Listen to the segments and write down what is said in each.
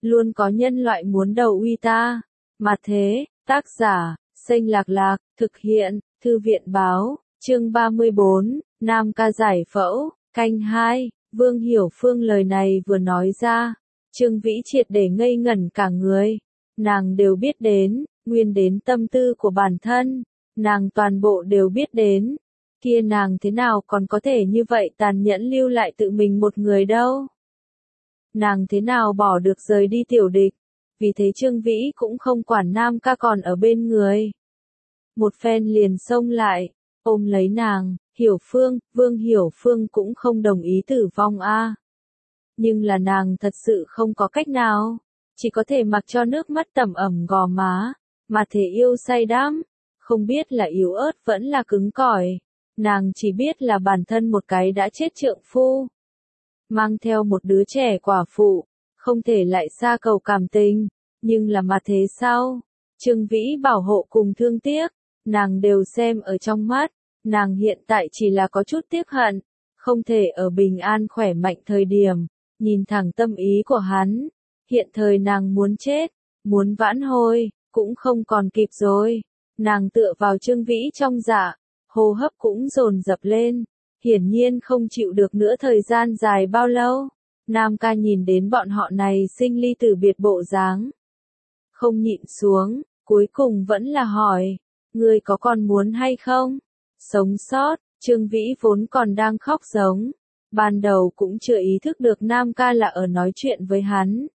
luôn có nhân loại muốn đầu uy ta. Mà thế, tác giả, Xanh Lạc Lạc, thực hiện, Thư viện Báo, chương 34, Nam ca giải phẫu, canh 2, Vương Hiểu Phương lời này vừa nói ra, Trương Vĩ triệt để ngây ngẩn cả người. Nàng đều biết đến, nguyên đến tâm tư của bản thân, nàng toàn bộ đều biết đến. Kia nàng thế nào còn có thể như vậy tàn nhẫn lưu lại tự mình một người đâu. Nàng thế nào bỏ được rời đi tiểu địch. Vì thế Trương Vĩ cũng không quản Nam ca còn ở bên người. Một phen liền xông lại, ôm lấy nàng, Hiểu Phương, Vương Hiểu Phương cũng không đồng ý tử vong a. Nhưng là nàng thật sự không có cách nào, chỉ có thể mặc cho nước mắt tẩm ẩm gò má, mà thể yêu say đắm, không biết là yếu ớt vẫn là cứng cỏi. Nàng chỉ biết là bản thân một cái đã chết trượng phu, mang theo một đứa trẻ quả phụ, không thể lại xa cầu cảm tình, nhưng là mà thế sao? Trương Vĩ bảo hộ cùng thương tiếc, nàng đều xem ở trong mắt, nàng hiện tại chỉ là có chút tiếc hận, không thể ở bình an khỏe mạnh thời điểm, nhìn thẳng tâm ý của hắn, hiện thời nàng muốn chết, muốn vãn hồi, cũng không còn kịp rồi, nàng tựa vào Trương Vĩ trong dạ, hô hấp cũng dồn dập lên, hiển nhiên không chịu được nữa thời gian dài bao lâu. Nam ca nhìn đến bọn họ này sinh ly tử biệt bộ dáng, không nhịn xuống, cuối cùng vẫn là hỏi, ngươi có còn muốn hay không? Sống sót, Trương Vĩ vốn còn đang khóc giống, ban đầu cũng chưa ý thức được Nam ca là ở nói chuyện với hắn.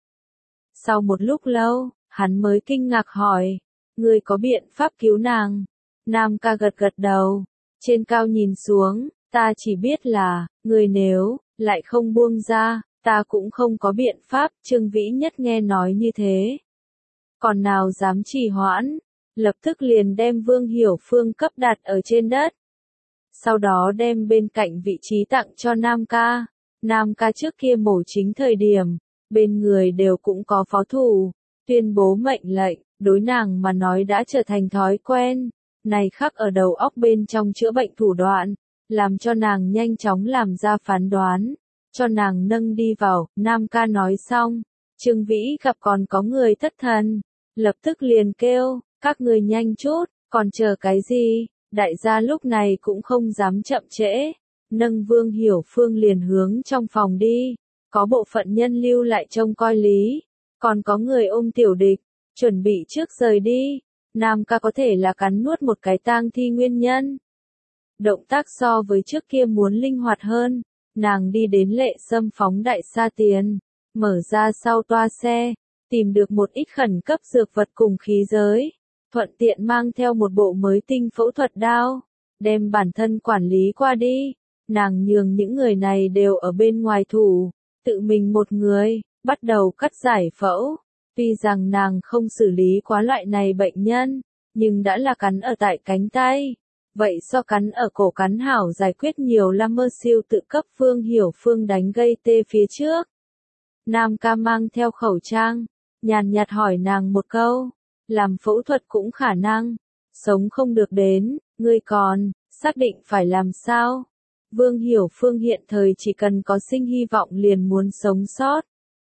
Sau một lúc lâu, hắn mới kinh ngạc hỏi, ngươi có biện pháp cứu nàng? Nam ca gật gật đầu, trên cao nhìn xuống, ta chỉ biết là, ngươi nếu lại không buông ra, ta cũng không có biện pháp. Trương Vĩ nhất nghe nói như thế, còn nào dám trì hoãn, lập tức liền đem Vương Hiểu Phương cấp đặt ở trên đất. Sau đó đem bên cạnh vị trí tặng cho Nam ca. Nam ca trước kia mổ chính thời điểm, bên người đều cũng có phó thủ, tuyên bố mệnh lệnh, đối nàng mà nói đã trở thành thói quen, này khắc ở đầu óc bên trong chữa bệnh thủ đoạn, làm cho nàng nhanh chóng làm ra phán đoán, cho nàng nâng đi vào. Nam ca nói xong, Trương Vĩ gặp còn có người thất thần, lập tức liền kêu, các người nhanh chút, còn chờ cái gì? Đại gia lúc này cũng không dám chậm trễ, nâng Vương Hiểu Phương liền hướng trong phòng đi, có bộ phận nhân lưu lại trông coi lý, còn có người ôm tiểu địch, chuẩn bị trước rời đi. Nam ca có thể là cắn nuốt một cái tang thi nguyên nhân. Động tác so với trước kia muốn linh hoạt hơn, nàng đi đến Lệ Sâm phóng đại xa tiền, mở ra sau toa xe, tìm được một ít khẩn cấp dược vật cùng khí giới, thuận tiện mang theo một bộ mới tinh phẫu thuật đao, đem bản thân quản lý qua đi. Nàng nhường những người này đều ở bên ngoài thủ, tự mình một người, bắt đầu cắt giải phẫu. Tuy rằng nàng không xử lý quá loại này bệnh nhân, nhưng đã là cắn ở tại cánh tay. Vậy so cắn ở cổ cắn hảo giải quyết nhiều là mơ siêu tự cấp Vương Hiểu Phương đánh gây tê phía trước. Nam ca mang theo khẩu trang, nhàn nhạt hỏi nàng một câu, làm phẫu thuật cũng khả năng, sống không được đến, ngươi còn, xác định phải làm sao? Vương Hiểu Phương hiện thời chỉ cần có sinh hy vọng liền muốn sống sót.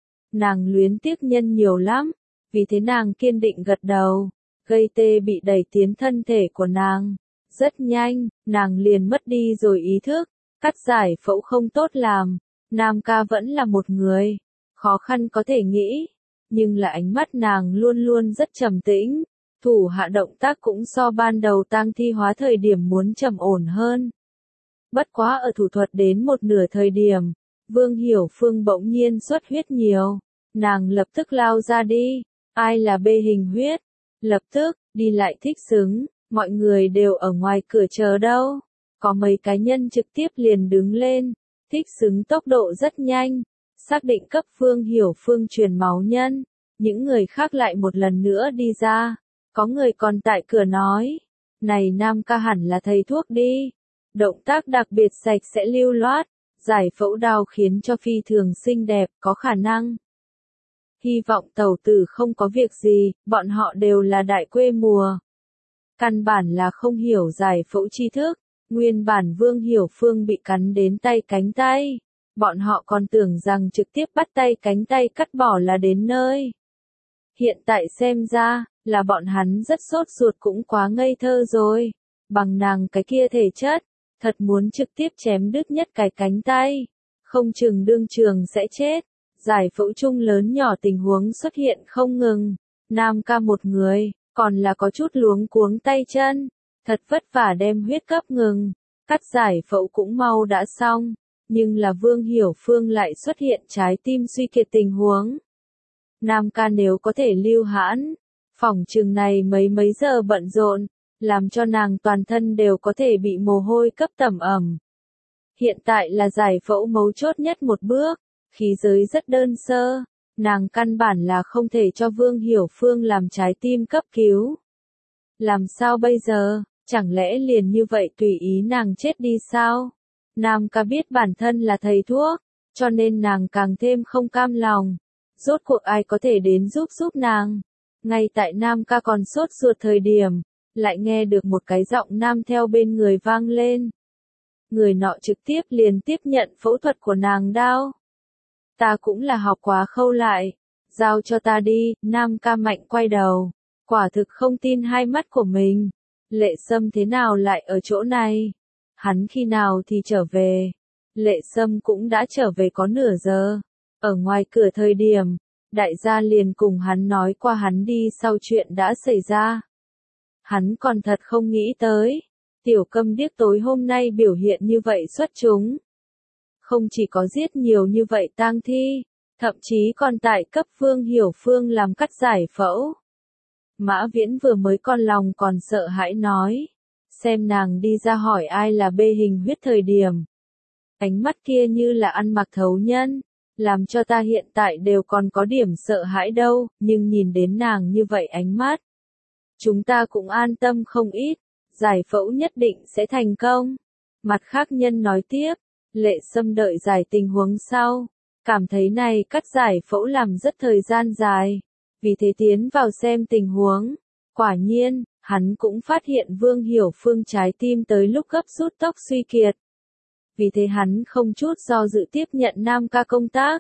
Nàng luyến tiếc nhân nhiều lắm, vì thế nàng kiên định gật đầu, gây tê bị đẩy tiến thân thể của nàng. Rất nhanh, nàng liền mất đi rồi ý thức, cắt giải phẫu không tốt làm, Nam ca vẫn là một người, khó khăn có thể nghĩ, nhưng là ánh mắt nàng luôn luôn rất trầm tĩnh, thủ hạ động tác cũng so ban đầu tang thi hóa thời điểm muốn trầm ổn hơn. Bất quá ở thủ thuật đến một nửa thời điểm, Vương Hiểu Phương bỗng nhiên xuất huyết nhiều, nàng lập tức lao ra đi, ai là bê hình huyết, lập tức, đi lại thích xứng. Mọi người đều ở ngoài cửa chờ đâu. Có mấy cá nhân trực tiếp liền đứng lên, thích xứng tốc độ rất nhanh, xác định cấp Vương Hiểu Phương truyền máu nhân. Những người khác lại một lần nữa đi ra. Có người còn tại cửa nói, này Nam ca hẳn là thầy thuốc đi. Động tác đặc biệt sạch sẽ lưu loát, giải phẫu đao khiến cho phi thường xinh đẹp, có khả năng. Hy vọng tẩu tử không có việc gì, bọn họ đều là đại quê mùa. Căn bản là không hiểu giải phẫu tri thức, nguyên bản Vương Hiểu Phương bị cắn đến tay cánh tay, bọn họ còn tưởng rằng trực tiếp bắt tay cánh tay cắt bỏ là đến nơi. Hiện tại xem ra, là bọn hắn rất sốt ruột cũng quá ngây thơ rồi. Bằng nàng cái kia thể chất, thật muốn trực tiếp chém đứt nhất cái cánh tay. Không chừng đương trường sẽ chết. Giải phẫu chung lớn nhỏ tình huống xuất hiện không ngừng. Nam ca một người, còn là có chút luống cuống tay chân. Thật vất vả đem huyết cấp ngừng. Cắt giải phẫu cũng mau đã xong. Nhưng là Vương Hiểu Phương lại xuất hiện trái tim suy kiệt tình huống. Nam ca nếu có thể lưu hãn, phỏng chừng này mấy giờ bận rộn, làm cho nàng toàn thân đều có thể bị mồ hôi cấp tẩm ẩm. Hiện tại là giải phẫu mấu chốt nhất một bước, khí giới rất đơn sơ, nàng căn bản là không thể cho Vương Hiểu Phương làm trái tim cấp cứu. Làm sao bây giờ, chẳng lẽ liền như vậy tùy ý nàng chết đi sao? Nam ca biết bản thân là thầy thuốc, cho nên nàng càng thêm không cam lòng. Rốt cuộc ai có thể đến giúp nàng. Ngay tại Nam ca còn sốt ruột thời điểm, lại nghe được một cái giọng nam theo bên người vang lên. Người nọ trực tiếp liền tiếp nhận phẫu thuật của nàng đao. Ta cũng là học quá khâu lại, giao cho ta đi. Nam ca mạnh quay đầu, quả thực không tin hai mắt của mình. Lệ Sâm thế nào lại ở chỗ này? Hắn khi nào thì trở về? Lệ Sâm cũng đã trở về có nửa giờ. Ở ngoài cửa thời điểm, đại gia liền cùng hắn nói qua hắn đi sau chuyện đã xảy ra. Hắn còn thật không nghĩ tới, tiểu câm điếc tối hôm nay biểu hiện như vậy xuất chúng. Không chỉ có giết nhiều như vậy tang thi, thậm chí còn tại cấp Vương Hiểu Phương làm cắt giải phẫu. Mã Viễn vừa mới con lòng còn sợ hãi nói, xem nàng đi ra hỏi ai là bê hình huyết thời điểm. Ánh mắt kia như là ăn mặc thấu nhân. Làm cho ta hiện tại đều còn có điểm sợ hãi đâu, nhưng nhìn đến nàng như vậy ánh mắt. Chúng ta cũng an tâm không ít, giải phẫu nhất định sẽ thành công. Mặt khác nhân nói tiếp, Lệ Sâm đợi giải tình huống sau, cảm thấy này cắt giải phẫu làm rất thời gian dài, vì thế tiến vào xem tình huống. Quả nhiên, hắn cũng phát hiện Vương Hiểu Phương trái tim tới lúc gấp rút tốc suy kiệt. Vì thế hắn không chút do dự tiếp nhận Nam ca công tác.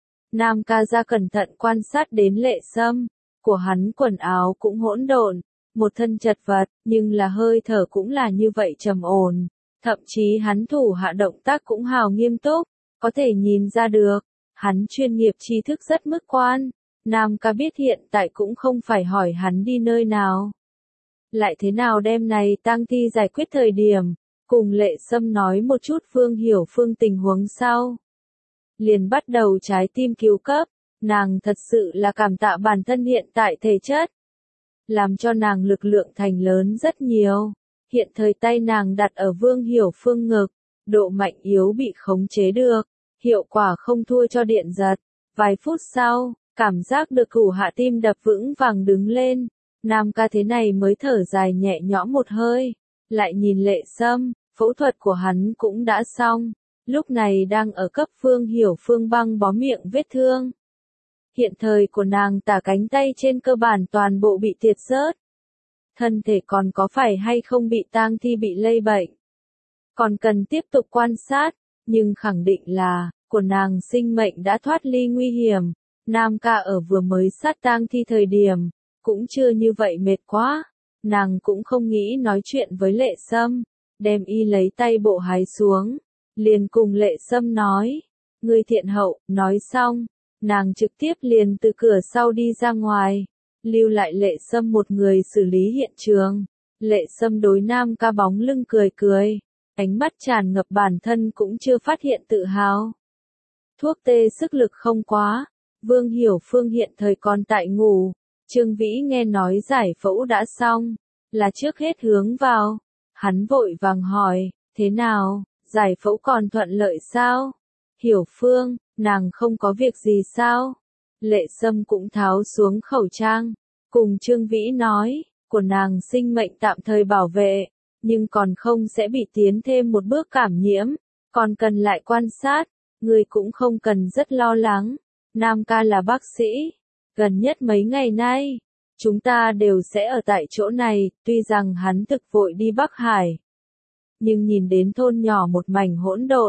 Nam ca ra cẩn thận quan sát đến Lệ Sâm, của hắn quần áo cũng hỗn độn, một thân chật vật, nhưng là hơi thở cũng là như vậy trầm ổn, thậm chí hắn thủ hạ động tác cũng hào nghiêm túc, có thể nhìn ra được, hắn chuyên nghiệp tri thức rất mức quan. Nam ca biết hiện tại cũng không phải hỏi hắn đi nơi nào, lại thế nào đem này tang thi giải quyết thời điểm. Cùng Lệ Sâm nói một chút Vương Hiểu Phương tình huống sau. Liền bắt đầu trái tim cứu cấp, nàng thật sự là cảm tạ bản thân hiện tại thể chất. Làm cho nàng lực lượng thành lớn rất nhiều. Hiện thời tay nàng đặt ở Vương Hiểu Phương ngực, độ mạnh yếu bị khống chế được, hiệu quả không thua cho điện giật. Vài phút sau, cảm giác được củ hạ tim đập vững vàng đứng lên. Nam ca thế này mới thở dài nhẹ nhõm một hơi, lại nhìn Lệ Sâm. Phẫu thuật của hắn cũng đã xong, lúc này đang ở cấp Vương Hiểu Phương băng bó miệng vết thương. Hiện thời của nàng tả cánh tay trên cơ bản toàn bộ bị tiệt rớt. Thân thể còn có phải hay không bị tang thi bị lây bệnh. Còn cần tiếp tục quan sát, nhưng khẳng định là, của nàng sinh mệnh đã thoát ly nguy hiểm. Nam ca ở vừa mới sát tang thi thời điểm, cũng chưa như vậy mệt quá. Nàng cũng không nghĩ nói chuyện với Lệ Sâm. Đem y lấy tay bộ hái xuống, liền cùng Lệ Sâm nói, ngươi thiện hậu. Nói xong, nàng trực tiếp liền từ cửa sau đi ra ngoài, lưu lại Lệ Sâm một người xử lý hiện trường. Lệ Sâm đối Nam ca bóng lưng cười cười, ánh mắt tràn ngập bản thân cũng chưa phát hiện tự hào. Thuốc tê sức lực không quá, Vương Hiểu Phương hiện thời còn tại ngủ, Trương Vĩ nghe nói giải phẫu đã xong, là trước hết hướng vào. Hắn vội vàng hỏi, thế nào, giải phẫu còn thuận lợi sao? Hiểu Phương, nàng không có việc gì sao? Lệ Sâm cũng tháo xuống khẩu trang, cùng Trương Vĩ nói, của nàng sinh mệnh tạm thời bảo vệ, nhưng còn không sẽ bị tiến thêm một bước cảm nhiễm, còn cần lại quan sát, người cũng không cần rất lo lắng. Nam ca là bác sĩ, gần nhất mấy ngày nay. Chúng ta đều sẽ ở tại chỗ này, tuy rằng hắn thực vội đi Bắc Hải. Nhưng nhìn đến thôn nhỏ một mảnh hỗn độn,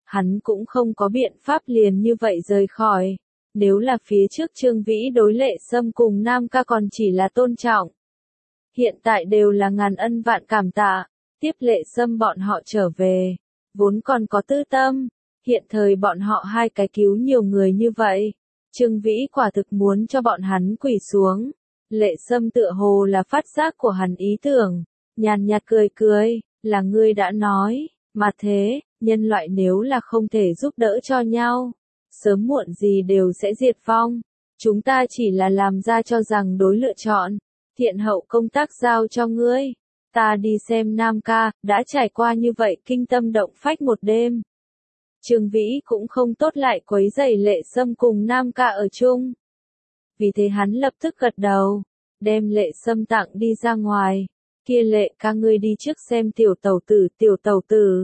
hắn cũng không có biện pháp liền như vậy rời khỏi. Nếu là phía trước Trương Vĩ đối Lệ Sâm cùng Nam Ca còn chỉ là tôn trọng, hiện tại đều là ngàn ân vạn cảm tạ, tiếp Lệ Sâm bọn họ trở về, vốn còn có tư tâm, hiện thời bọn họ hai cái cứu nhiều người như vậy, Trương Vĩ quả thực muốn cho bọn hắn quỳ xuống. Lệ Sâm tựa hồ là phát giác của hắn ý tưởng, nhàn nhạt cười cười, là ngươi đã nói, mà thế, nhân loại nếu là không thể giúp đỡ cho nhau, sớm muộn gì đều sẽ diệt vong, chúng ta chỉ là làm ra cho rằng đối lựa chọn, thiện hậu công tác giao cho ngươi, ta đi xem Nam Ca, đã trải qua như vậy kinh tâm động phách một đêm. Trương Vĩ cũng không tốt lại quấy rầy Lệ Sâm cùng Nam Ca ở chung. Vì thế hắn lập tức gật đầu, đem Lệ Sâm tặng đi ra ngoài, kia Lệ ca ngươi đi trước xem tiểu tẩu tử.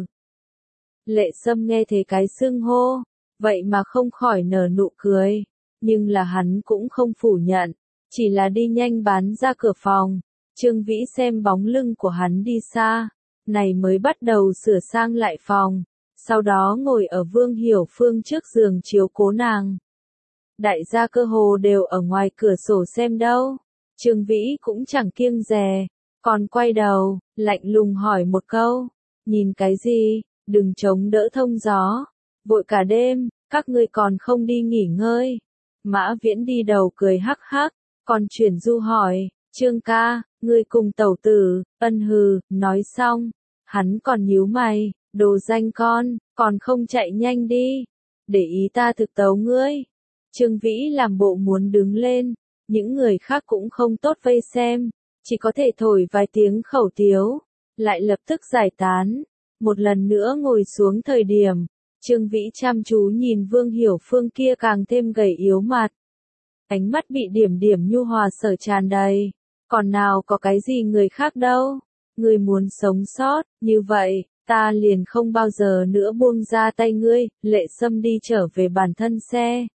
Lệ Sâm nghe thấy cái xưng hô, vậy mà không khỏi nở nụ cười, nhưng là hắn cũng không phủ nhận, chỉ là đi nhanh bán ra cửa phòng. Trương Vĩ xem bóng lưng của hắn đi xa, này mới bắt đầu sửa sang lại phòng, sau đó ngồi ở Vương Hiểu Phương trước giường chiếu cố nàng. Đại gia cơ hồ đều ở ngoài cửa sổ xem đâu, Trương Vĩ cũng chẳng kiêng dè, còn quay đầu, lạnh lùng hỏi một câu, nhìn cái gì, đừng chống đỡ thông gió, vội cả đêm, các ngươi còn không đi nghỉ ngơi. Mã Viễn đi đầu cười hắc hắc, còn chuyển du hỏi, Trương ca, ngươi cùng tẩu tử, ân hừ, nói xong, hắn còn nhíu mày, đồ danh con, còn không chạy nhanh đi, để ý ta thực tấu ngươi. Trương Vĩ làm bộ muốn đứng lên, những người khác cũng không tốt vây xem, chỉ có thể thổi vài tiếng khẩu tiếu, lại lập tức giải tán. Một lần nữa ngồi xuống thời điểm, Trương Vĩ chăm chú nhìn Vương Hiểu Phương kia càng thêm gầy yếu mặt. Ánh mắt bị điểm điểm nhu hòa sở tràn đầy, còn nào có cái gì người khác đâu, người muốn sống sót, như vậy, ta liền không bao giờ nữa buông ra tay ngươi. Lệ Sâm đi trở về bản thân xe.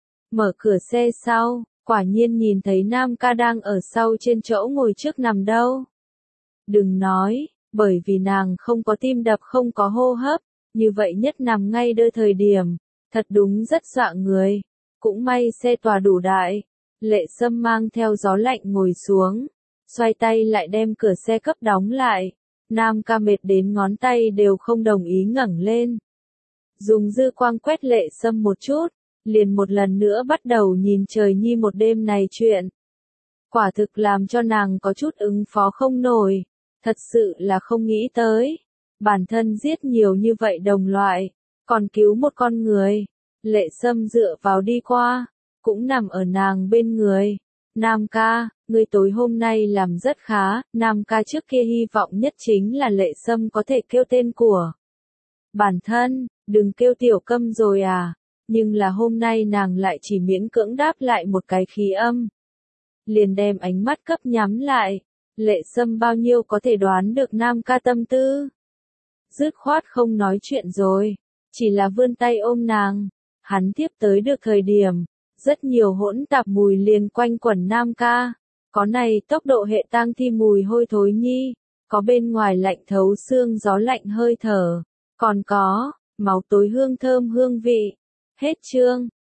Mở cửa xe sau, quả nhiên nhìn thấy Nam Ca đang ở sau trên chỗ ngồi trước nằm đâu. Đừng nói, bởi vì nàng không có tim đập không có hô hấp, như vậy nhất nằm ngay đơ thời điểm, thật đúng rất dọa người. Cũng may xe tòa đủ đại, Lệ Sâm mang theo gió lạnh ngồi xuống, xoay tay lại đem cửa xe cấp đóng lại. Nam Ca mệt đến ngón tay đều không đồng ý ngẩng lên. Dùng dư quang quét Lệ Sâm một chút, liền một lần nữa bắt đầu nhìn trời nhi một đêm này chuyện. Quả thực làm cho nàng có chút ứng phó không nổi, thật sự là không nghĩ tới. Bản thân giết nhiều như vậy đồng loại, còn cứu một con người. Lệ Sâm dựa vào đi qua, cũng nằm ở nàng bên người. Nam ca, ngươi tối hôm nay làm rất khá. Nam ca trước kia hy vọng nhất chính là Lệ Sâm có thể kêu tên của bản thân, đừng kêu tiểu câm rồi à. Nhưng là hôm nay nàng lại chỉ miễn cưỡng đáp lại một cái khí âm. Liền đem ánh mắt cấp nhắm lại. Lệ Sâm bao nhiêu có thể đoán được Nam ca tâm tư. Dứt khoát không nói chuyện rồi, chỉ là vươn tay ôm nàng. Hắn tiếp tới được thời điểm, rất nhiều hỗn tạp mùi liền quanh quẩn Nam ca. Có này tốc độ hệ tang thi mùi hôi thối nhi, có bên ngoài lạnh thấu xương gió lạnh hơi thở, còn có máu tối hương thơm hương vị. Hết chương.